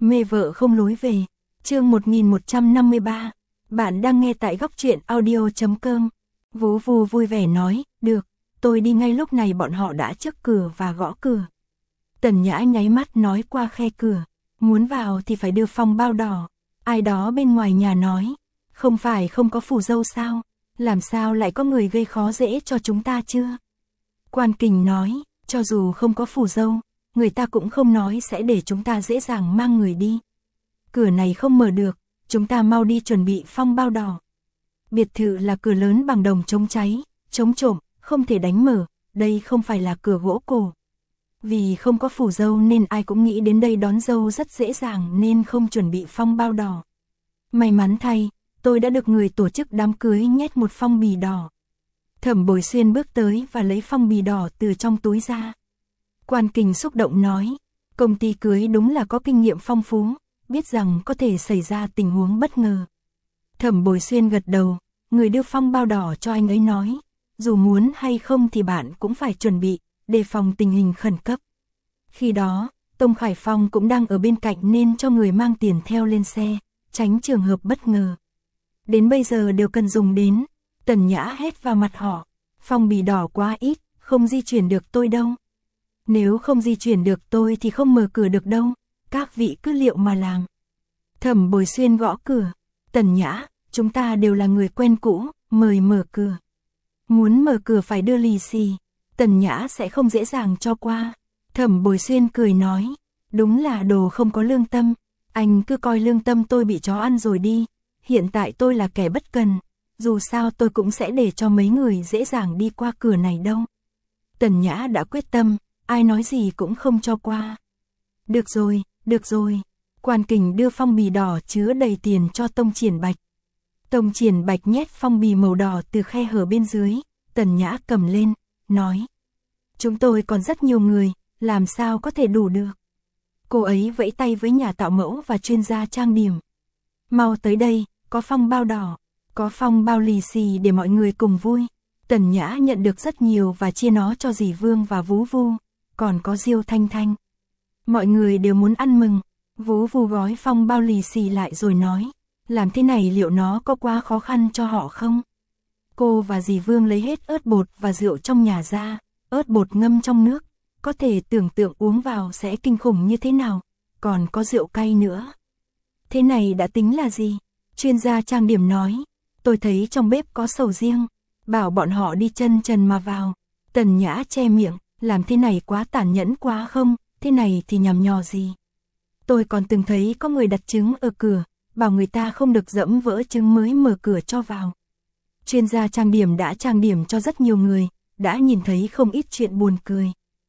Mê vợ không lối về. Chương 1153. Bạn đang nghe tại góc truyện audio.com. Vú Vu vui vẻ nói, được, tôi đi ngay lúc này. Bọn họ đã trước cửa và gõ cửa. Tần Nhã nháy mắt nói qua khe cửa, muốn vào thì phải đưa phong bao đỏ. Ai đó bên ngoài nhà nói, không phải không có phù dâu sao, làm sao lại có người gây khó dễ cho chúng ta chưa? Quan Kình nói, cho dù không có phù dâu, người ta cũng không nói sẽ để chúng ta dễ dàng mang người đi. Cửa này không mở được, chúng ta mau đi chuẩn bị phong bao đỏ. Biệt thự là cửa lớn bằng đồng chống cháy, chống trộm, không thể đánh mở, đây không phải là cửa gỗ cổ. Vì không có phù dâu nên ai cũng nghĩ đến đây đón dâu rất dễ dàng nên không chuẩn bị phong bao đỏ. May mắn thay, tôi đã được người tổ chức đám cưới nhét một phong bì đỏ. Thẩm Bồi Xuyên bước tới và lấy phong bì đỏ từ trong túi ra. Quan Kình xúc động nói, công ty cưới đúng là có kinh nghiệm phong phú, biết rằng có thể xảy ra tình huống bất ngờ. Thẩm Bồi Xuyên gật đầu, người đưa phong bao đỏ cho anh ấy nói, dù muốn hay không thì bạn cũng phải chuẩn bị, đề phòng tình hình khẩn cấp. Khi đó, Tông Khải Phong cũng đang ở bên cạnh nên cho người mang tiền theo lên xe, tránh trường hợp bất ngờ. Đến bây giờ đều cần dùng đến. Tần Nhã hét vào mặt họ, phong bì đỏ quá ít, không di chuyển được tôi đâu. Nếu không di chuyển được tôi thì không mở cửa được đâu, các vị cứ liệu mà làm. Thẩm Bồi Xuyên gõ cửa, Tần Nhã, chúng ta đều là người quen cũ, mời mở cửa. Muốn mở cửa phải đưa lì xì, Tần Nhã sẽ không dễ dàng cho qua. Thẩm Bồi Xuyên cười nói, đúng là đồ không có lương tâm, anh cứ coi lương tâm tôi bị chó ăn rồi đi, hiện tại tôi là kẻ bất cần, dù sao tôi cũng sẽ để cho mấy người dễ dàng đi qua cửa này đâu. Tần Nhã đã quyết tâm, ai nói gì cũng không cho qua. Được rồi, Quan Kình đưa phong bì đỏ chứa đầy tiền cho Tông Triển Bạch. Tông Triển Bạch nhét phong bì màu đỏ từ khe hở bên dưới, Tần Nhã cầm lên, nói, chúng tôi còn rất nhiều người, làm sao có thể đủ được. Cô ấy vẫy tay với nhà tạo mẫu và chuyên gia trang điểm. Mau tới đây, có phong bao đỏ, có phong bao lì xì để mọi người cùng vui. Tần Nhã nhận được rất nhiều và chia nó cho dì Vương và Vú Vu, còn có Diêu Thanh Thanh. Mọi người đều muốn ăn mừng. Vú Vu gói phong bao lì xì lại rồi nói, làm thế này liệu nó có quá khó khăn cho họ không? Cô và dì Vương lấy hết ớt bột và rượu trong nhà ra, ớt bột ngâm trong nước, có thể tưởng tượng uống vào sẽ kinh khủng như thế nào, còn có rượu cay nữa. Thế này đã tính là gì? Chuyên gia trang điểm nói, tôi thấy trong bếp có sầu riêng, bảo bọn họ đi chân trần mà vào. Tần Nhã che miệng, làm thế này quá tàn nhẫn quá không, thế này thì nhằm nhò gì. Tôi còn từng thấy có người đặt trứng ở cửa, bảo người ta không được dẫm vỡ trứng mới mở cửa cho vào. Chuyên gia trang điểm đã trang điểm cho rất nhiều người, đã nhìn thấy không ít chuyện buồn cười.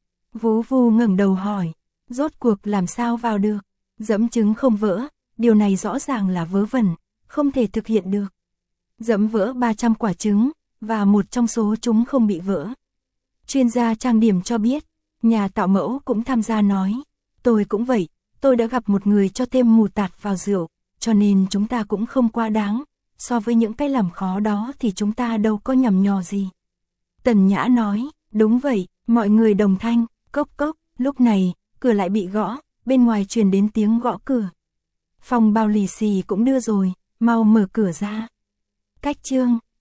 Vú Vu ngẩng đầu hỏi, rốt cuộc làm sao vào được, dẫm trứng không vỡ, điều này rõ ràng là vớ vẩn, không thể thực hiện được. Dẫm vỡ 300 quả trứng, và một trong số chúng không bị vỡ. Chuyên gia trang điểm cho biết, nhà tạo mẫu cũng tham gia nói, tôi cũng vậy, tôi đã gặp một người cho thêm mù tạt vào rượu, cho nên chúng ta cũng không quá đáng, so với những cái làm khó đó thì chúng ta đâu có nhằm nhò gì. Tần Nhã nói, đúng vậy, mọi người đồng thanh, cốc cốc, lúc này, cửa lại bị gõ, bên ngoài truyền đến tiếng gõ cửa. Phong bao lì xì cũng đưa rồi, mau mở cửa ra. Cách chương